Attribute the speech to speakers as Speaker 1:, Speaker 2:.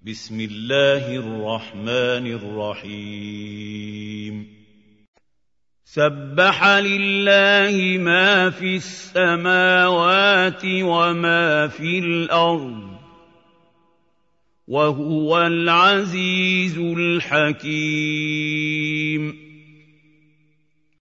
Speaker 1: بسم الله الرحمن الرحيم سبح لله ما في السماوات وما في الأرض وهو العزيز الحكيم